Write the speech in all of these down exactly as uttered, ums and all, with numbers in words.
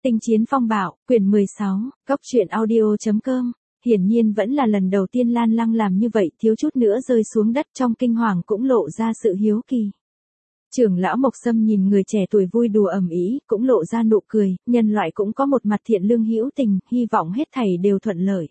Tinh chiến phong bạo, quyển mười sáu, Cóc truyện audio.com. Hiển nhiên vẫn là lần đầu tiên Lan Lăng làm như vậy, thiếu chút nữa rơi xuống đất, trong kinh hoàng cũng lộ ra sự hiếu kỳ. Trưởng lão Mộc Sâm nhìn người trẻ tuổi vui đùa ầm ĩ, cũng lộ ra nụ cười, nhân loại cũng có một mặt thiện lương hữu tình, hy vọng hết thảy đều thuận lợi.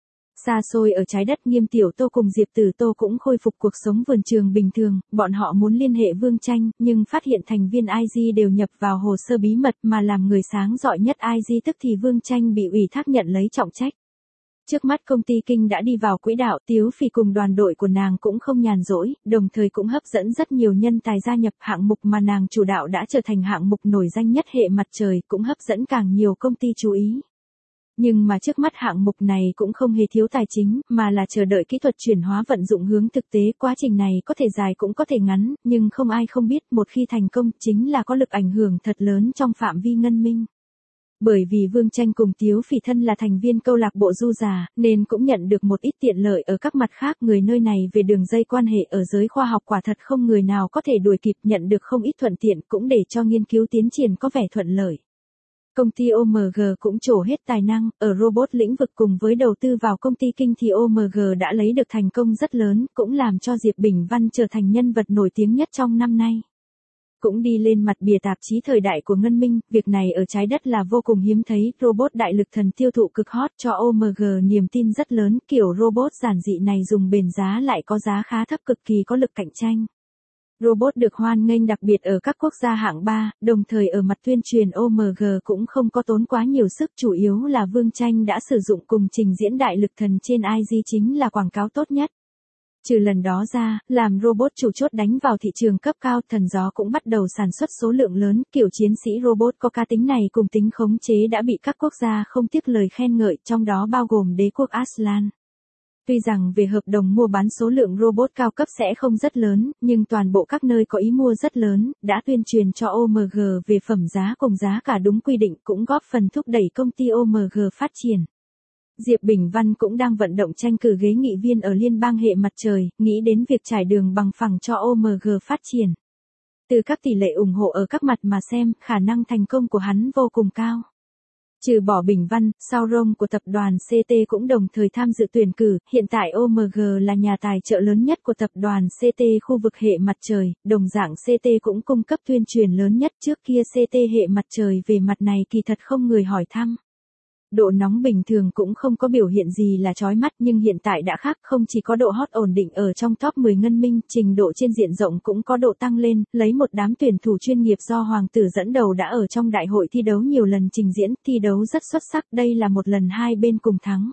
Xa xôi ở trái đất, Nghiêm Tiểu Tô cùng Diệp Tử Tô cũng khôi phục cuộc sống vườn trường bình thường, bọn họ muốn liên hệ Vương Tranh, nhưng phát hiện thành viên i giê đều nhập vào hồ sơ bí mật, mà làm người sáng rọi nhất i giê tức thì Vương Tranh bị ủy thác nhận lấy trọng trách. Trước mắt công ty kinh đã đi vào quỹ đạo, Tiếu Phỉ cùng đoàn đội của nàng cũng không nhàn rỗi, đồng thời cũng hấp dẫn rất nhiều nhân tài gia nhập, hạng mục mà nàng chủ đạo đã trở thành hạng mục nổi danh nhất hệ mặt trời, cũng hấp dẫn càng nhiều công ty chú ý. Nhưng mà trước mắt hạng mục này cũng không hề thiếu tài chính, mà là chờ đợi kỹ thuật chuyển hóa vận dụng hướng thực tế, quá trình này có thể dài cũng có thể ngắn, nhưng không ai không biết một khi thành công chính là có lực ảnh hưởng thật lớn trong phạm vi ngân minh. Bởi vì Vương Tranh cùng Tiếu Phỉ thân là thành viên câu lạc bộ du già, nên cũng nhận được một ít tiện lợi ở các mặt khác, người nơi này về đường dây quan hệ ở giới khoa học quả thật không người nào có thể đuổi kịp, nhận được không ít thuận tiện cũng để cho nghiên cứu tiến triển có vẻ thuận lợi. Công ty ô em giê cũng trổ hết tài năng, ở robot lĩnh vực cùng với đầu tư vào công ty kinh thì ô em giê đã lấy được thành công rất lớn, cũng làm cho Diệp Bình Văn trở thành nhân vật nổi tiếng nhất trong năm nay. Cũng đi lên mặt bìa tạp chí thời đại của Ngân Minh, việc này ở trái đất là vô cùng hiếm thấy, robot đại lực thần tiêu thụ cực hot cho ô em giê niềm tin rất lớn, kiểu robot giản dị này dùng bền giá lại có giá khá thấp, cực kỳ có lực cạnh tranh. Robot được hoan nghênh đặc biệt ở các quốc gia hạng ba, đồng thời ở mặt tuyên truyền ô em giê cũng không có tốn quá nhiều sức, chủ yếu là Vương Tranh đã sử dụng cùng trình diễn đại lực thần trên i giê chính là quảng cáo tốt nhất. Trừ lần đó ra, làm robot chủ chốt đánh vào thị trường cấp cao, Thần Gió cũng bắt đầu sản xuất số lượng lớn, kiểu chiến sĩ robot có cá tính này cùng tính khống chế đã bị các quốc gia không tiếc lời khen ngợi, trong đó bao gồm đế quốc Aslan. Tuy rằng về hợp đồng mua bán số lượng robot cao cấp sẽ không rất lớn, nhưng toàn bộ các nơi có ý mua rất lớn, đã tuyên truyền cho ô em giê về phẩm giá cùng giá cả đúng quy định, cũng góp phần thúc đẩy công ty ô em giê phát triển. Diệp Bình Văn cũng đang vận động tranh cử ghế nghị viên ở liên bang hệ mặt trời, nghĩ đến việc trải đường bằng phẳng cho ô em giê phát triển. Từ các tỷ lệ ủng hộ ở các mặt mà xem, khả năng thành công của hắn vô cùng cao. Trừ bỏ Bình Văn, Sauron của tập đoàn xê tê cũng đồng thời tham dự tuyển cử, hiện tại ô em giê là nhà tài trợ lớn nhất của tập đoàn xê tê khu vực hệ mặt trời, đồng dạng xê tê cũng cung cấp tuyên truyền lớn nhất, trước kia xê tê hệ mặt trời về mặt này kỳ thật không người hỏi thăm. Độ nóng bình thường cũng không có biểu hiện gì là chói mắt, nhưng hiện tại đã khác, không chỉ có độ hot ổn định ở trong top mười ngân minh, trình độ trên diện rộng cũng có độ tăng lên, lấy một đám tuyển thủ chuyên nghiệp do Hoàng tử dẫn đầu đã ở trong đại hội thi đấu nhiều lần trình diễn, thi đấu rất xuất sắc, đây là một lần hai bên cùng thắng.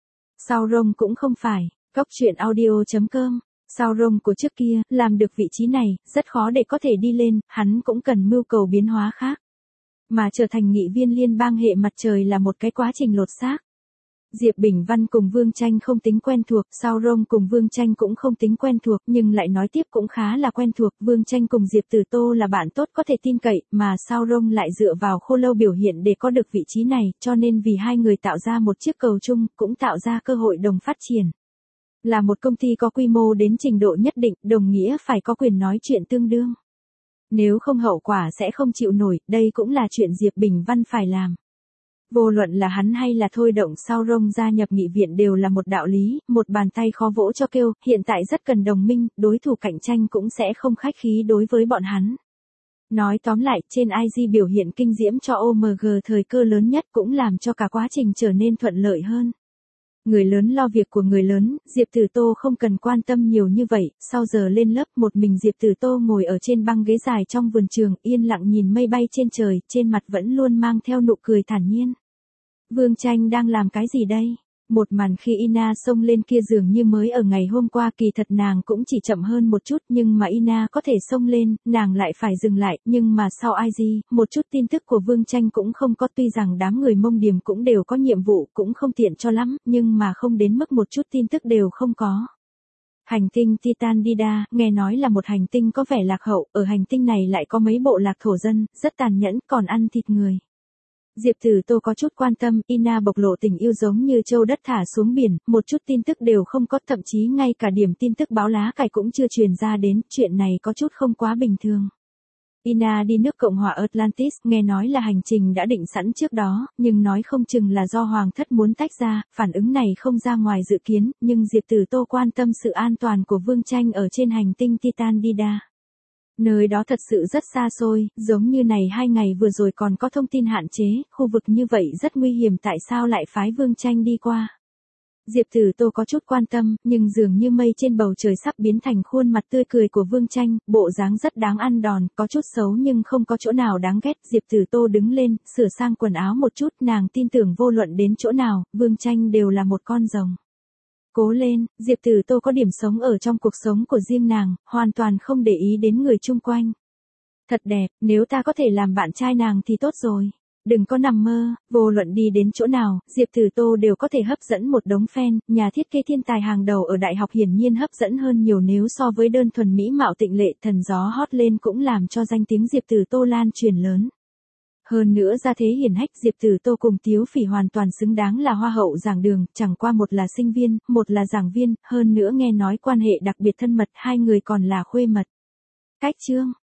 Sauron cũng không phải, Cóc truyện audio.com. Sauron của trước kia, làm được vị trí này, rất khó để có thể đi lên, hắn cũng cần mưu cầu biến hóa khác. Mà trở thành nghị viên liên bang hệ mặt trời là một cái quá trình lột xác. Diệp Bình Văn cùng Vương Tranh không tính quen thuộc, Sauron cùng Vương Tranh cũng không tính quen thuộc, nhưng lại nói tiếp cũng khá là quen thuộc. Vương Tranh cùng Diệp Tử Tô là bạn tốt có thể tin cậy, mà Sauron lại dựa vào Khô Lâu biểu hiện để có được vị trí này, cho nên vì hai người tạo ra một chiếc cầu chung, cũng tạo ra cơ hội đồng phát triển. Là một công ty có quy mô đến trình độ nhất định, đồng nghĩa phải có quyền nói chuyện tương đương. Nếu không hậu quả sẽ không chịu nổi, đây cũng là chuyện Diệp Bình Văn phải làm. Vô luận là hắn hay là thôi động Sauron gia nhập nghị viện đều là một đạo lý, một bàn tay khó vỗ cho kêu, hiện tại rất cần đồng minh, đối thủ cạnh tranh cũng sẽ không khách khí đối với bọn hắn. Nói tóm lại, trên i giê biểu hiện kinh diễm cho ô em giê thời cơ lớn nhất, cũng làm cho cả quá trình trở nên thuận lợi hơn. Người lớn lo việc của người lớn, Diệp Tử Tô không cần quan tâm nhiều như vậy, sau giờ lên lớp một mình Diệp Tử Tô ngồi ở trên băng ghế dài trong vườn trường, yên lặng nhìn mây bay trên trời, trên mặt vẫn luôn mang theo nụ cười thản nhiên. Vương Tranh đang làm cái gì đây? Một màn khi Ina xông lên kia dường như mới ở ngày hôm qua, kỳ thật nàng cũng chỉ chậm hơn một chút, nhưng mà Ina có thể xông lên, nàng lại phải dừng lại, nhưng mà sau i giê, một chút tin tức của Vương Tranh cũng không có, tuy rằng đám người Mông Điềm cũng đều có nhiệm vụ, cũng không tiện cho lắm, nhưng mà không đến mức một chút tin tức đều không có. Hành tinh Titandida, nghe nói là một hành tinh có vẻ lạc hậu, ở hành tinh này lại có mấy bộ lạc thổ dân, rất tàn nhẫn, còn ăn thịt người. Diệp Tử Tô có chút quan tâm, Ina bộc lộ tình yêu giống như châu đất thả xuống biển, một chút tin tức đều không có, thậm chí ngay cả điểm tin tức báo lá cải cũng chưa truyền ra đến, chuyện này có chút không quá bình thường. Ina đi nước Cộng hòa Atlantis, nghe nói là hành trình đã định sẵn trước đó, nhưng nói không chừng là do Hoàng thất muốn tách ra, phản ứng này không ra ngoài dự kiến, nhưng Diệp Tử Tô quan tâm sự an toàn của Vương Tranh ở trên hành tinh Titan Dida. Nơi đó thật sự rất xa xôi, giống như này hai ngày vừa rồi còn có thông tin hạn chế, khu vực như vậy rất nguy hiểm, tại sao lại phái Vương Tranh đi qua. Diệp Tử Tô có chút quan tâm, nhưng dường như mây trên bầu trời sắp biến thành khuôn mặt tươi cười của Vương Tranh, bộ dáng rất đáng ăn đòn, có chút xấu nhưng không có chỗ nào đáng ghét. Diệp Tử Tô đứng lên, sửa sang quần áo một chút, nàng tin tưởng vô luận đến chỗ nào, Vương Tranh đều là một con rồng. Cố lên, Diệp Tử Tô có điểm sống ở trong cuộc sống của riêng nàng, hoàn toàn không để ý đến người chung quanh. Thật đẹp, nếu ta có thể làm bạn trai nàng thì tốt rồi. Đừng có nằm mơ, vô luận đi đến chỗ nào, Diệp Tử Tô đều có thể hấp dẫn một đống fan, nhà thiết kế thiên tài hàng đầu ở đại học hiển nhiên hấp dẫn hơn nhiều nếu so với đơn thuần mỹ mạo tịnh lệ. Thần gió hót lên cũng làm cho danh tiếng Diệp Tử Tô lan truyền lớn. Hơn nữa ra thế hiển hách, Diệp Tử Tô cùng Tiếu Phỉ hoàn toàn xứng đáng là hoa hậu giảng đường, chẳng qua một là sinh viên, một là giảng viên, hơn nữa nghe nói quan hệ đặc biệt thân mật, hai người còn là khuê mật. Cách chương